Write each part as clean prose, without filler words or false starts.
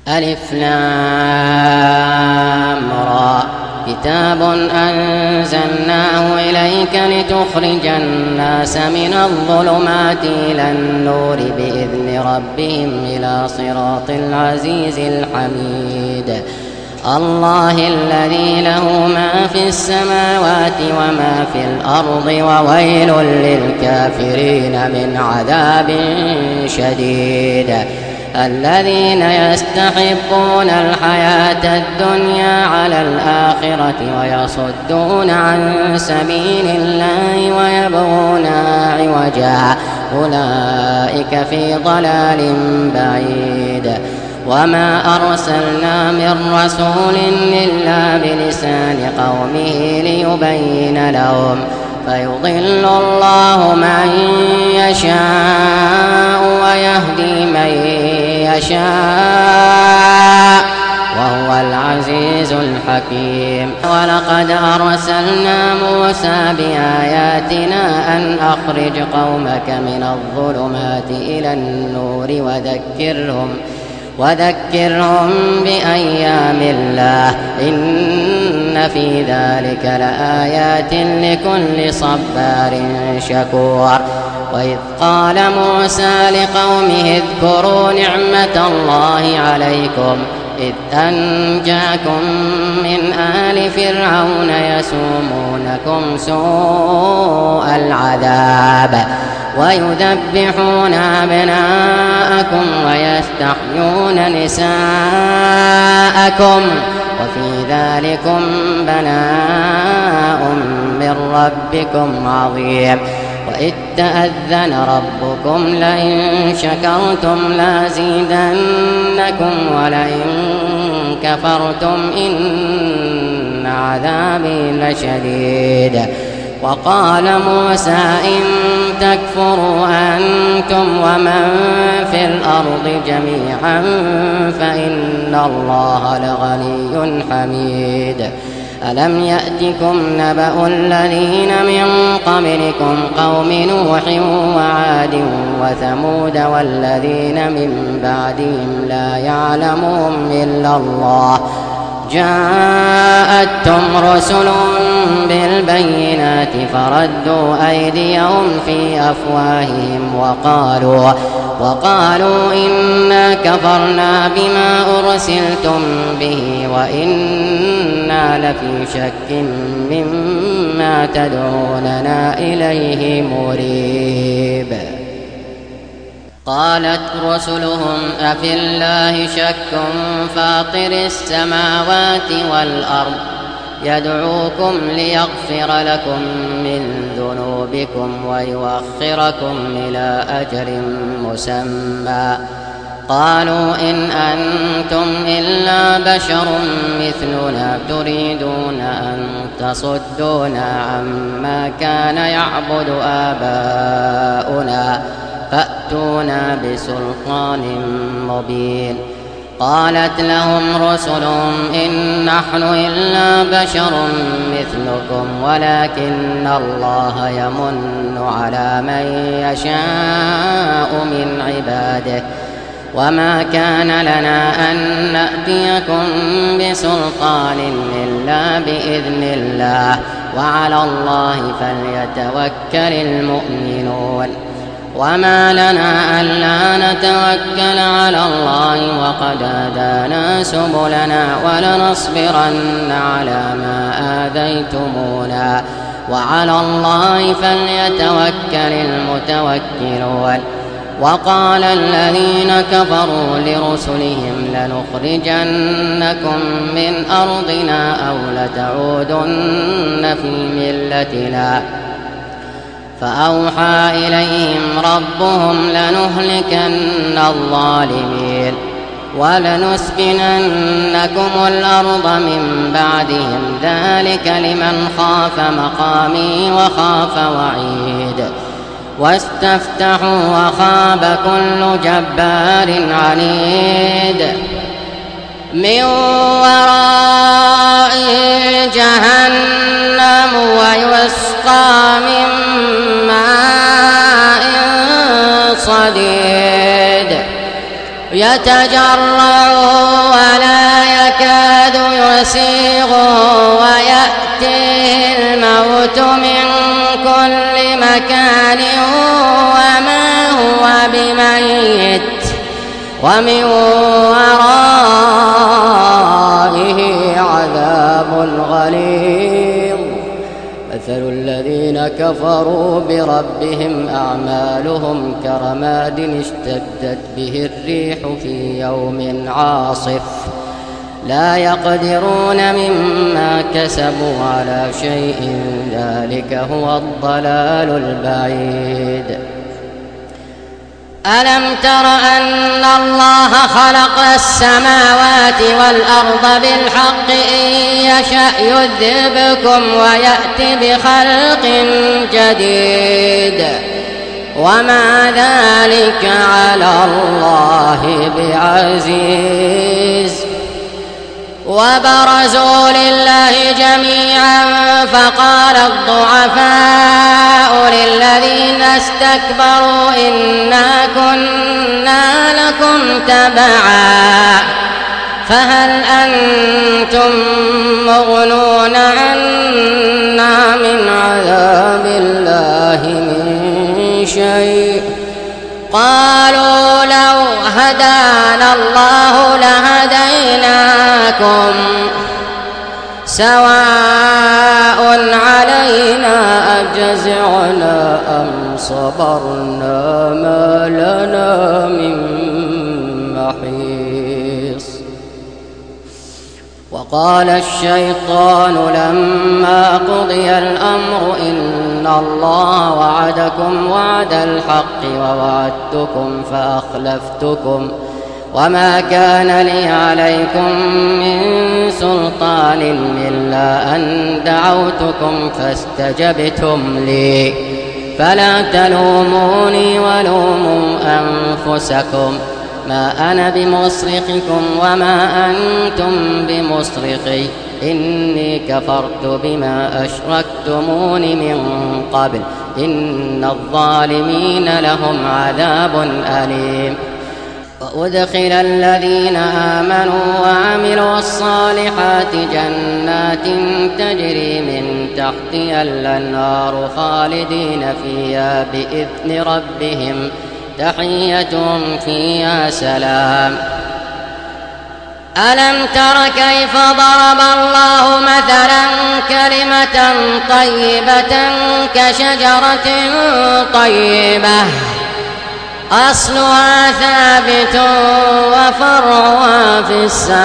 ألف لام را كتاب أنزلناه إليك لتخرج الناس من الظلمات إلى النور بإذن ربهم إلى صراط العزيز الحميد الله الذي له ما في السماوات وما في الأرض وويل للكافرين من عذاب شديد الذين يستحبون الحياة الدنيا على الآخرة ويصدون عن سبيل الله ويبغونها عوجا أولئك في ضلال بعيد وما أرسلنا من رسول إلا بلسان قومه ليبين لهم فيضل الله من يشاء ويهدي من يشاء وهو العزيز الحكيم ولقد أرسلنا موسى بآياتنا أن أخرج قومك من الظلمات إلى النور وذكرهم بأيام الله إن في ذلك لآيات لكل صبار شكور وإذ قال موسى لقومه اذكروا نعمة الله عليكم إذ أنجاكم من آل فرعون يسومونكم سوء العذاب ويذبحون أبناءكم ويستحيون نساءكم وفي ذلكم بلاء من ربكم عظيم وإذ تأذن ربكم لئن شكرتم لازيدنكم ولئن كفرتم إن عذابي لشديد وقال موسى إن تكفروا أنتم ومن في الأرض جميعا فإن الله لغني حميد ألم يأتكم نبأ الذين من قبلكم قوم نوح وعاد وثمود والذين من بعدهم لا يعلمهم إلا الله جاءتهم رسل بالبينات فردوا أيديهم في أفواههم وقالوا إنا كفرنا بما أرسلتم به وإنا لفي شك مما تدعوننا إليه مريب قالت رسلهم أفي الله شك فاطر السماوات والأرض يدعوكم ليغفر لكم من ذنوبكم ويؤخركم إلى أجل مسمى قالوا إن أنتم إلا بشر مثلنا تريدون أن تصدونا عما كان يعبد آباؤنا فأتونا بسلطان مبين قالت لهم رسلهم إن نحن إلا بشر مثلكم ولكن الله يمن على من يشاء من عباده وما كان لنا أن نأتيكم بسلطان إلا بإذن الله وعلى الله فليتوكل المؤمنون وما لنا ألا نتوكل على الله وقد هدانا سبلنا ولنصبرن على ما آذيتمونا وعلى الله فليتوكل المتوكلون وقال الذين كفروا لرسلهم لنخرجنكم من أرضنا أو لتعودن في ملتنا فأوحى إليهم ربهم لنهلكن الظالمين ولنسكننكم الأرض من بعدهم ذلك لمن خاف مقامي وخاف وعيد واستفتحوا وخاب كل جبار عنيد من ورائه جهنم ويسقى من ماء صديد يتجرعه ولا يكاد يسيغه ويأتيه الموت من كل مكان وما هو بميت ومن ورائه عذاب غليظ. مثل الذين كفروا بربهم أعمالهم كرماد اشتدت به الريح في يوم عاصف لا يقدرون مما كسبوا على شيء ذلك هو الضلال البعيد. ألم تر أن الله خلق السماوات والأرض بالحق إن يشأ يذهبكم ويأتي بخلق جديد وما ذلك على الله بعزيز. وبرزوا لله جميعا فقال الضعفاء للذين استكبروا إنا كنا لكم تبعا فهل أنتم مغنون عنا من عذاب الله من شيء؟ قالوا لو هدانا الله لهديناكم سواء علينا أجزعنا أم صبرنا ما لنا من محيص. وقال الشيطان لما قضي الأمر إن الله وعدكم وعد الحق ووعدتكم فأخلفتكم وما كان لي عليكم من سلطان إلا أن دعوتكم فاستجبتم لي فلا تلوموني ولوموا أنفسكم ما أنا بمصرخكم وما أنتم بمصرخي إني كفرت بما أشركتمون من قبل إن الظالمين لهم عذاب أليم. وأدخل الذين آمنوا وعملوا الصالحات جنات تجري من تحتها الأنهار خالدين فيها بإذن ربهم تحيتهم فيها سلام. ألم تر كيف ضرب الله مثلا كلمة طيبة كشجرة طيبة أصلها ثابت وفرعها في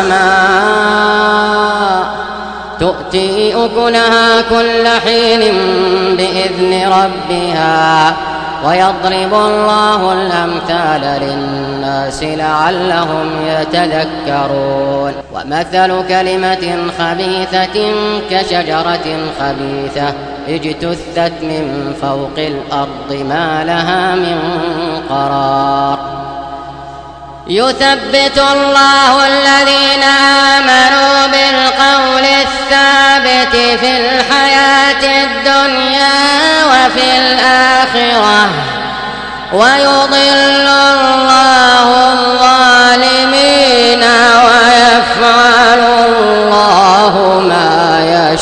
السماء تؤتي أكلها كل حين بإذن ربها ويضرب الله الأمثال للناس لعلهم يتذكرون. ومثل كلمة خبيثة كشجرة خبيثة اجتثت من فوق الأرض ما لها من قرار. يثبت الله الذين آمنوا بالقول الثابت في الحياة الدنيا وفي الآخرة ويضل الله الظالمين ويفعل الله ما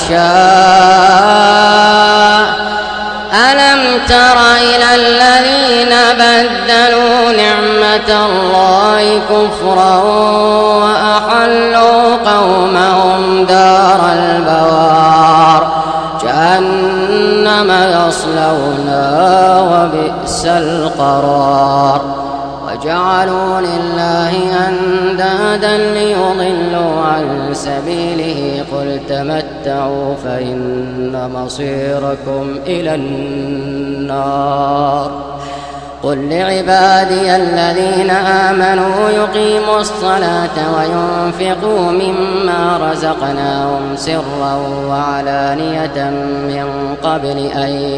يشاء. ألم تر إلى الذين بدلوا نعمة الله كفرا وأحلوا قومهم دار البوار جهنم يصلونها وبئس القرار. وجعلوا لله أندادا ليضلوا عن سبيله قل تمتعوا فإن مصيركم إلى النار. قل لعبادي الذين آمنوا يقيموا الصلاة وينفقوا مما رزقناهم سرا وعلانية من قبل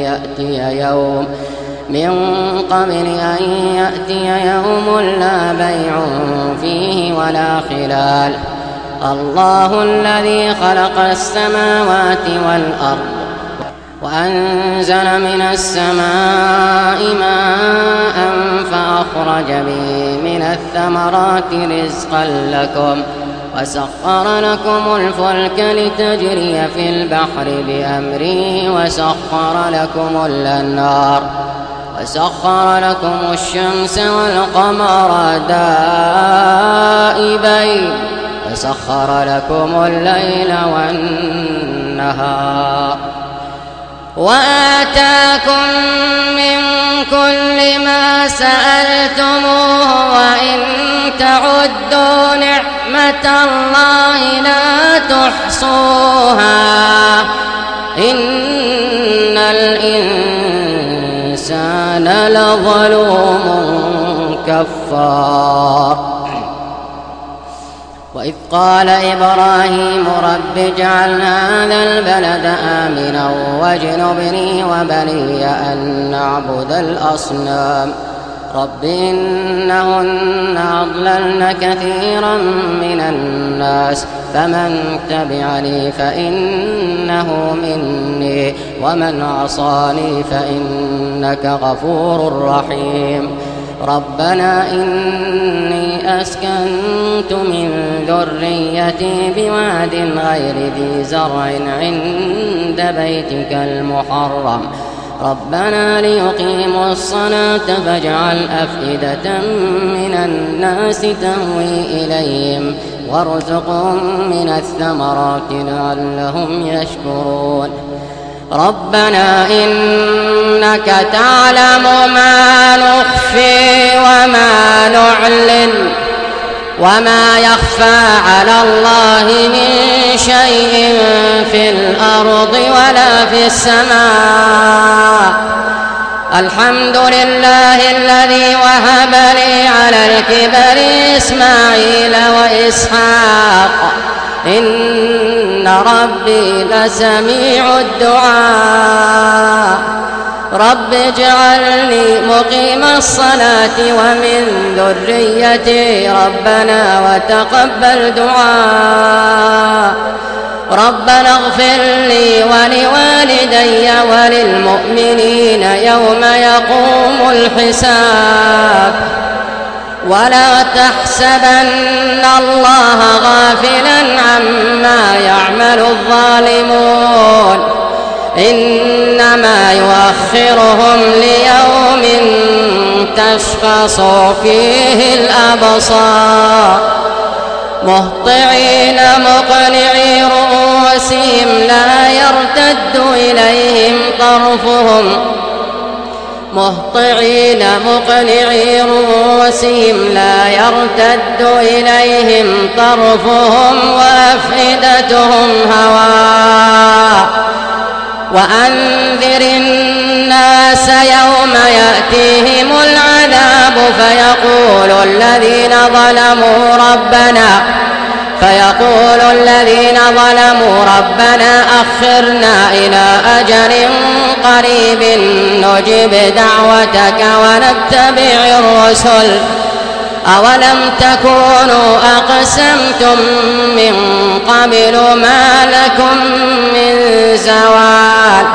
أن يأتي يوم لا بيع فيه ولا خلال. الله الذي خلق السماوات والأرض وأنزل من السماء ماء فأخرج به من الثمرات رزقا لكم وسخر لكم الفلك لتجري في البحر بأمره وسخر لكم الشمس والقمر دائبين وسخر لكم الليل والنهار وآتاكم من كل ما سألتموه وإن تعدوا نعمة الله لا تحصوها إن الإنسان لظلوم كفار. وإذ قال إبراهيم رب اجعل هذا البلد آمنا واجنبني وبني أن نعبد الأصنام رب إنهن أضللن كثيرا من الناس فمن تبعني فإنه مني ومن عصاني فإنك غفور رحيم. ربنا إني أسكنت من ذريتي بواد غير ذي زرع عند بيتك المحرم ربنا ليقيموا الصلاة فاجعل أفئدة من الناس تهوي إليهم وارزقهم من الثمرات لعلهم يشكرون. ربنا إنك تعلم ما نخفي وما نعلن وما يخفى على الله من شيء في الأرض ولا في السماء. الحمد لله الذي وهب لي على الكبر إسماعيل وإسحاق إن ربي لسميع الدعاء. رب اجعلني مقيم الصلاة ومن ذريتي ربنا وتقبل دعاء. ربنا اغفر لي ولوالدي وللمؤمنين يوم يقوم الحساب. ولا تحسبن الله غافلا عما يعمل الظالمون إنما يؤخرهم ليوم تشخص فيه الأبصار مهطعين مقنعي رؤوسهم لا يرتد إليهم طرفهم وأفئدتهم هواء. وأنذر الناس يوم يأتيهم العذاب فيقول الذين ظلموا ربنا أخرنا إلى أجل قريب نجب دعوتك ونتبع الرسل أولم تكونوا أقسمتم من قبل ما لكم من زوال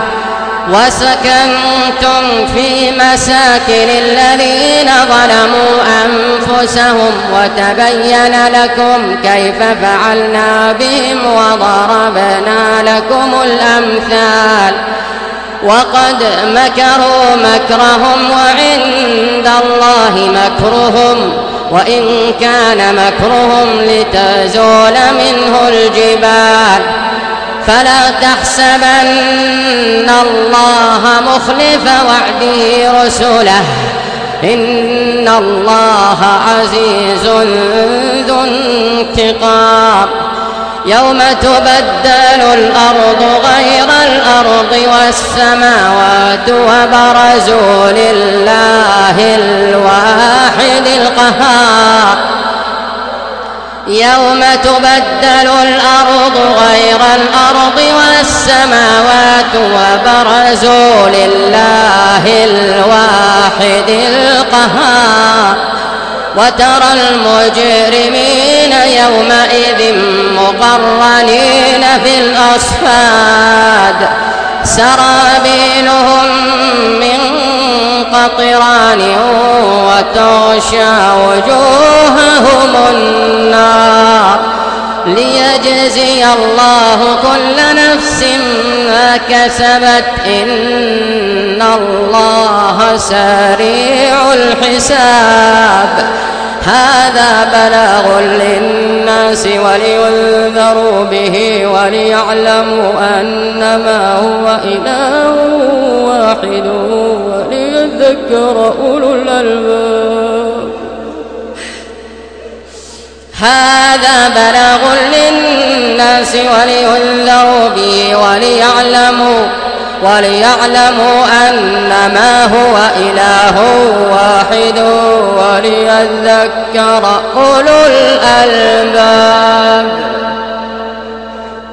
وسكنتم في مساكن الذين ظلموا أنفسهم وتبين لكم كيف فعلنا بهم وضربنا لكم الأمثال. وقد مكروا مكرهم وعند الله مكرهم وإن كان مكرهم لتزول منه الجبال. فلا تحسبن الله مخلف وعده رسله إن الله عزيز ذو انتقام. يوم تبدل الأرض غير الأرض والسماوات وبرزوا لله الواحد القهار. يوم تبدل الأرض غير الأرض والسماوات وبرزوا لله الواحد القهار. وترى المجرمين يومئذ مقرنين في الأصفاد سرابيلهم من قطران وتغشى وجوههم النار ليجزي الله كل نفس ما كسبت إن الله سريع الحساب. هذا بلاغ للناس ولينذروا به وليعلموا أنما هو إله واحد وليذكر أولو الألباب. هذا بلاغ للناس ولينذروا به وليعلموا أنما هو إله واحد وليذكر أولو الألباب.